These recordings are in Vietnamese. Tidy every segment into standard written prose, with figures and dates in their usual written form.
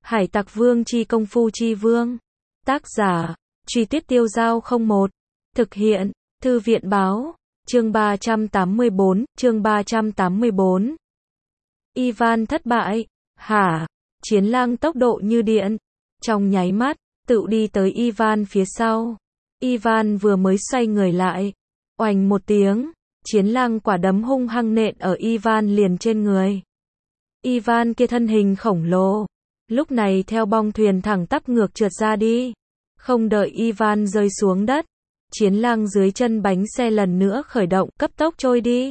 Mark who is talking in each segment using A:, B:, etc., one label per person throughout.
A: Hải Tặc Vương chi công phu chi vương. Tác giả, Truy Tuyết Tiêu Dao 01. Thực hiện, Thư viện báo, chương 384. Ivan thất bại. Hả? Chiến lang tốc độ như điện. Trong nháy mắt, tự đi tới Ivan phía sau. Ivan vừa mới xoay người lại. Oành một tiếng, chiến lang quả đấm hung hăng nện ở Ivan liền trên người. Ivan kia thân hình khổng lồ, lúc này theo bong thuyền thẳng tắp ngược trượt ra đi. Không đợi Ivan rơi xuống đất, chiến lang dưới chân bánh xe lần nữa khởi động, cấp tốc trôi đi.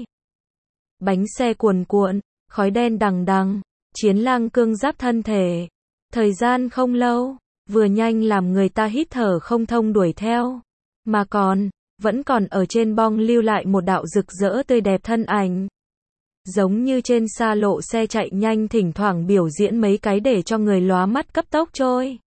A: Bánh xe cuồn cuộn, khói đen đằng đằng, chiến lang cương giáp thân thể. Thời gian không lâu, vừa nhanh làm người ta hít thở không thông đuổi theo, mà vẫn còn ở trên bong lưu lại một đạo rực rỡ tươi đẹp thân ảnh. Giống như trên xa lộ xe chạy nhanh thỉnh thoảng biểu diễn mấy cái để cho người lóa mắt cấp tốc trôi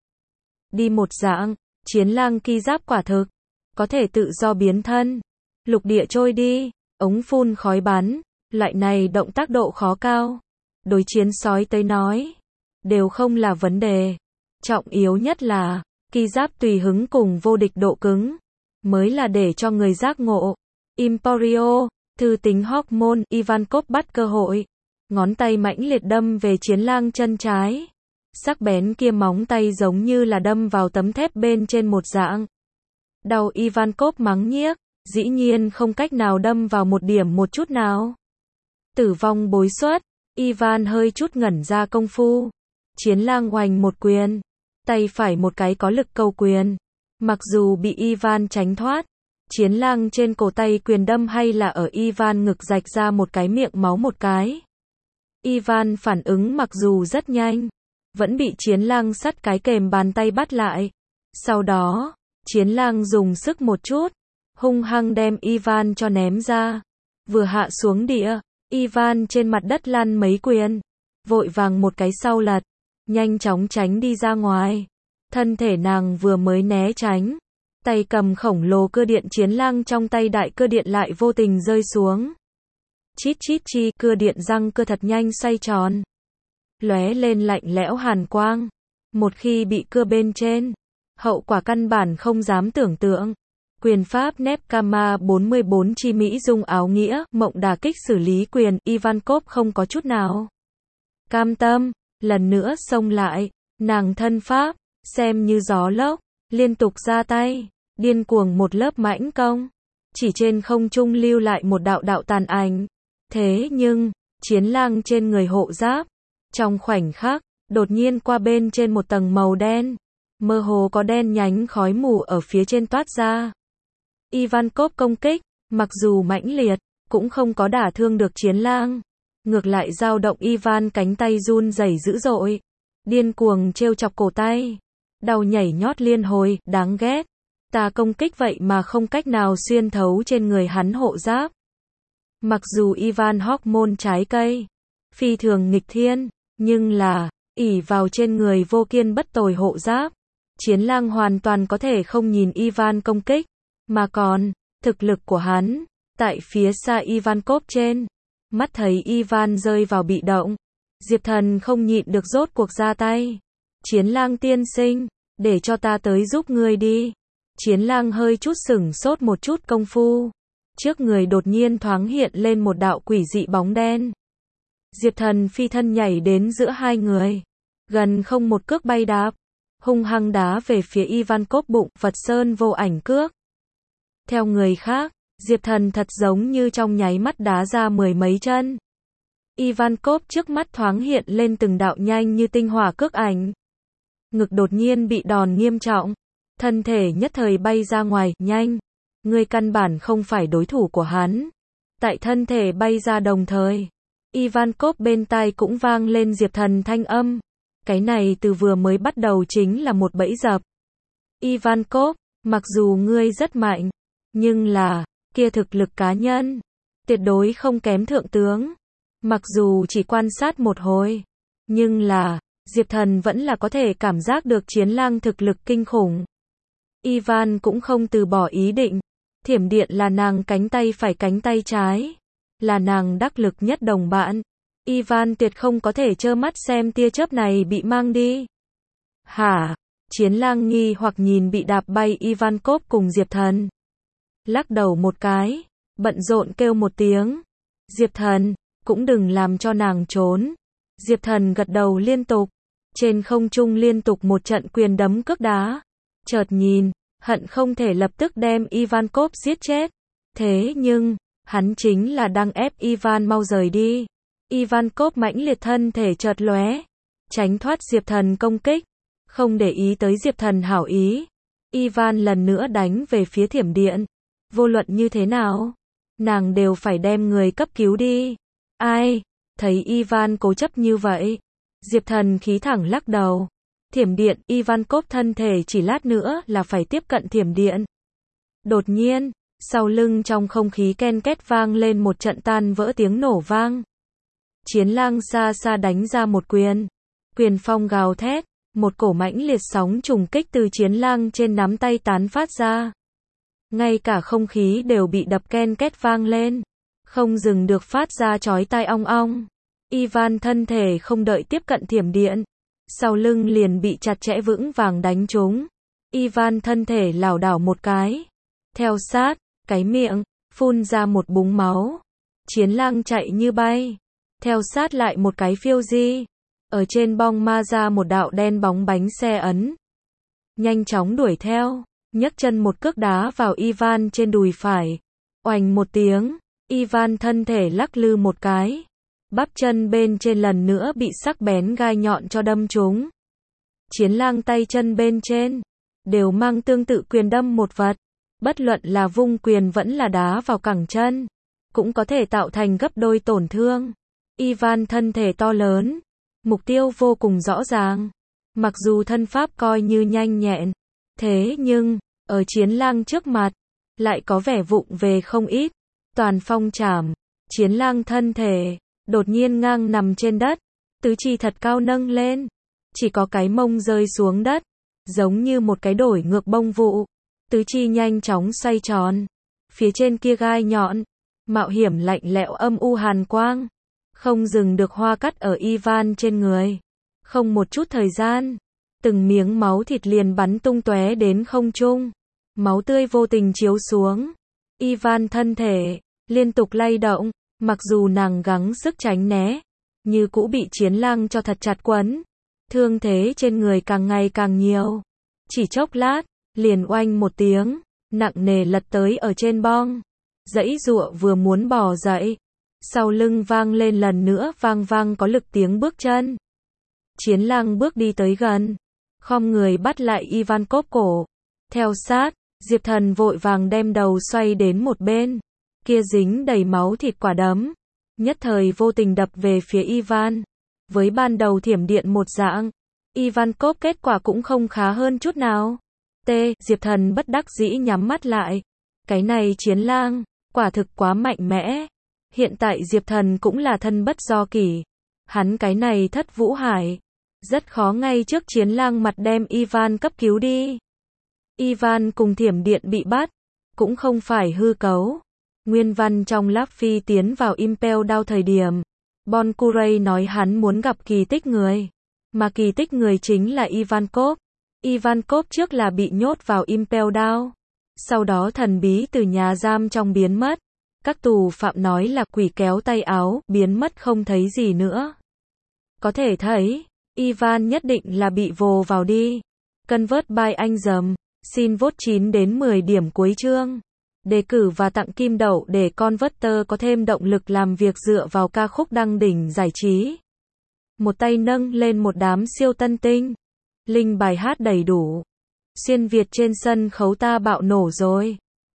A: đi một dạng. Chiến lang ki giáp quả thực có thể tự do biến thân, lục địa trôi đi, ống phun khói bắn, loại này động tác độ khó cao, đối chiến sói tới nói đều không là vấn đề. Trọng yếu nhất là ki giáp tùy hứng cùng vô địch độ cứng mới là để cho người giác ngộ. Emporio, thư tính hormone. Ivankov bắt cơ hội, ngón tay mãnh liệt đâm về chiến lang chân trái. Sắc bén kia móng tay giống như là đâm vào tấm thép bên trên một dạng. Đau. Ivankov mắng nhiếc, dĩ nhiên không cách nào đâm vào một điểm một chút nào. Tử vong bối xuất. Ivan hơi chút ngẩn ra công phu. Chiến lang oành một quyền, tay phải một cái có lực câu quyền. Mặc dù bị Ivan tránh thoát, chiến lang trên cổ tay quyền đâm hay là ở Ivan ngực rạch ra một cái miệng máu một cái. Ivan phản ứng mặc dù rất nhanh, vẫn bị chiến lang sắt cái kềm bàn tay bắt lại. Sau đó, chiến lang dùng sức một chút, hung hăng đem Ivan cho ném ra. Vừa hạ xuống địa, Ivan trên mặt đất lăn mấy quyền, vội vàng một cái sau lật, nhanh chóng tránh đi ra ngoài. Thân thể nàng vừa mới né tránh, tay cầm khổng lồ cơ điện chiến lang trong tay đại cơ điện lại vô tình rơi xuống. Chít chít chi, cưa điện răng cưa thật nhanh xoay tròn, lóe lên lạnh lẽo hàn quang. Một khi bị cưa bên trên, hậu quả căn bản không dám tưởng tượng. Quyền pháp Nepkama 44 chi mỹ dung áo nghĩa, mộng đả kích xử lý quyền. Ivankov không có chút nào cam tâm, lần nữa xông lại. Nàng thân pháp xem như gió lốc, liên tục ra tay, điên cuồng một lớp mãnh công, chỉ trên không trung lưu lại một đạo đạo tàn ảnh. Thế nhưng, chiến lang trên người hộ giáp, trong khoảnh khắc, đột nhiên qua bên trên một tầng màu đen, mơ hồ có đen nhánh khói mù ở phía trên toát ra. Ivankov công kích, mặc dù mãnh liệt, cũng không có đả thương được chiến lang, ngược lại dao động Ivan cánh tay run rẩy dữ dội, điên cuồng trêu chọc cổ tay, đau nhảy nhót liên hồi, đáng ghét. Ta công kích vậy mà không cách nào xuyên thấu trên người hắn hộ giáp. Mặc dù Ivan hormone trái cây phi thường nghịch thiên, nhưng là ỷ vào trên người vô kiên bất tồi hộ giáp, chiến lang hoàn toàn có thể không nhìn Ivan công kích, mà thực lực của hắn tại phía xa Ivankov trên. Mắt thấy Ivan rơi vào bị động, Diệp Thần không nhịn được rốt cuộc ra tay. Chiến lang tiên sinh, để cho ta tới giúp ngươi đi. Chiến lang hơi chút sửng sốt một chút công phu, trước người đột nhiên thoáng hiện lên một đạo quỷ dị bóng đen. Diệp Thần phi thân nhảy đến giữa hai người, gần không một cước bay đạp, hung hăng đá về phía Ivankov bụng. Phật sơn vô ảnh cước. Theo người khác, Diệp Thần thật giống như trong nháy mắt đá ra mười mấy chân. Ivankov trước mắt thoáng hiện lên từng đạo nhanh như tinh hỏa cước ảnh. Ngực đột nhiên bị đòn nghiêm trọng, thân thể nhất thời bay ra ngoài. Nhanh, ngươi căn bản không phải đối thủ của hắn. Tại thân thể bay ra đồng thời, Ivankov bên tai cũng vang lên Diệp Thần thanh âm. Cái này từ vừa mới bắt đầu chính là một bẫy dập. Ivankov, mặc dù ngươi rất mạnh, nhưng là kia thực lực cá nhân tuyệt đối không kém thượng tướng. Mặc dù chỉ quan sát một hồi, nhưng là Diệp Thần vẫn là có thể cảm giác được chiến lang thực lực kinh khủng. Ivan cũng không từ bỏ ý định. Thiểm điện là nàng cánh tay phải cánh tay trái, là nàng đắc lực nhất đồng bạn. Ivan tuyệt không có thể trơ mắt xem tia chớp này bị mang đi. Hả? Chiến Lang nghi hoặc nhìn bị đạp bay Ivankov cùng Diệp Thần. Lắc đầu một cái, bận rộn kêu một tiếng. Diệp Thần, cũng đừng làm cho nàng trốn. Diệp Thần gật đầu liên tục. Trên không trung liên tục một trận quyền đấm cước đá. Chợt nhìn, hận không thể lập tức đem Ivankov giết chết. Thế nhưng, hắn chính là đang ép Ivan mau rời đi. Ivankov mãnh liệt thân thể chợt lóe, tránh thoát Diệp Thần công kích, không để ý tới Diệp Thần hảo ý. Ivan lần nữa đánh về phía thiểm điện. Vô luận như thế nào, nàng đều phải đem người cấp cứu đi. Ai? Thấy Ivan cố chấp như vậy, Diệp Thần khí thẳng lắc đầu. Thiểm điện, Ivankov thân thể chỉ lát nữa là phải tiếp cận thiểm điện. Đột nhiên, sau lưng trong không khí ken két vang lên một trận tan vỡ tiếng nổ vang. Chiến Lang xa xa đánh ra một quyền. Quyền phong gào thét, một cổ mãnh liệt sóng trùng kích từ Chiến Lang trên nắm tay tán phát ra. Ngay cả không khí đều bị đập ken két vang lên, không dừng được phát ra chói tai ong ong. Ivan thân thể không đợi tiếp cận thiểm điện, sau lưng liền bị chặt chẽ vững vàng đánh trúng. Ivan thân thể lảo đảo một cái, theo sát, cái miệng phun ra một búng máu. Chiến Lang chạy như bay, theo sát lại một cái phiêu di, ở trên bong ma ra một đạo đen bóng bánh xe ấn. Nhanh chóng đuổi theo, nhấc chân một cước đá vào Ivan trên đùi phải. Oành một tiếng, Ivan thân thể lắc lư một cái. Bắp chân bên trên lần nữa bị sắc bén gai nhọn cho đâm trúng. Chiến Lang tay chân bên trên đều mang tương tự quyền đâm một vật. Bất luận là vung quyền vẫn là đá vào cẳng chân, cũng có thể tạo thành gấp đôi tổn thương. Ivan thân thể to lớn, mục tiêu vô cùng rõ ràng. Mặc dù thân pháp coi như nhanh nhẹn, thế nhưng, ở Chiến Lang trước mặt, lại có vẻ vụng về không ít. Toàn phong chảm, Chiến Lang thân thể đột nhiên ngang nằm trên đất, tứ chi thật cao nâng lên, chỉ có cái mông rơi xuống đất, giống như một cái đổi ngược bông vụ. Tứ chi nhanh chóng xoay tròn, phía trên kia gai nhọn, mạo hiểm lạnh lẽo âm u hàn quang, không dừng được hoa cắt ở Ivan trên người. Không một chút thời gian, từng miếng máu thịt liền bắn tung tóe đến không trung, máu tươi vô tình chiếu xuống. Ivan thân thể liên tục lay động, mặc dù nàng gắng sức tránh né, như cũ bị Chiến Lang cho thật chặt quấn. Thương thế trên người càng ngày càng nhiều. Chỉ chốc lát, liền oanh một tiếng, nặng nề lật tới ở trên bong. Giãy giụa vừa muốn bò dậy, sau lưng vang lên lần nữa vang vang có lực tiếng bước chân. Chiến Lang bước đi tới gần, khom người bắt lại Ivankov cổ. Theo sát, Diệp Thần vội vàng đem đầu xoay đến một bên, kia dính đầy máu thịt quả đấm, nhất thời vô tình đập về phía Ivan. Với ban đầu thiểm điện một dạng, Ivankov kết quả cũng không khá hơn chút nào. Diệp Thần bất đắc dĩ nhắm mắt lại. Cái này Chiến Lang, quả thực quá mạnh mẽ. Hiện tại Diệp Thần cũng là thân bất do kỷ. Hắn cái này Thất Vũ Hải, rất khó ngay trước Chiến Lang mặt đem Ivan cấp cứu đi. Ivan cùng thiểm điện bị bắt, cũng không phải hư cấu. Nguyên văn trong Láp Phi tiến vào Impel Down thời điểm, Bon Curray nói hắn muốn gặp kỳ tích người. Mà kỳ tích người chính là Ivankov. Ivankov trước là bị nhốt vào Impel Down, sau đó thần bí từ nhà giam trong biến mất. Các tù phạm nói là quỷ kéo tay áo, biến mất không thấy gì nữa. Có thể thấy, Ivan nhất định là bị vồ vào đi. Convert by anh dầm, xin vote 9 đến 10 điểm cuối chương. Đề cử và tặng kim đậu để Converter có thêm động lực làm việc dựa vào ca khúc đăng đỉnh giải trí. Một tay nâng lên một đám siêu tân tinh. Link bài hát đầy đủ. Xuyên Việt trên sân khấu ta bạo nổ rồi.